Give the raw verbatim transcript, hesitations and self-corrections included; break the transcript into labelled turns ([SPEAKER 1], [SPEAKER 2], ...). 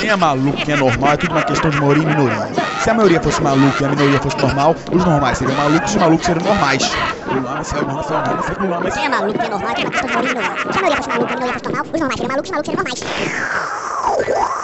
[SPEAKER 1] Quem é maluco, quem é normal, é tudo uma questão de maioria e minoria. Se a maioria fosse maluca e a minoria fosse normal, os normais seriam malucos e os malucos seriam normais.
[SPEAKER 2] Quem é maluco, quem é normal, é tudo uma questão de maioria e minoria. Se a maioria fosse maluca e a minoria fosse normal, os normais seriam malucos e os malucos seriam normais.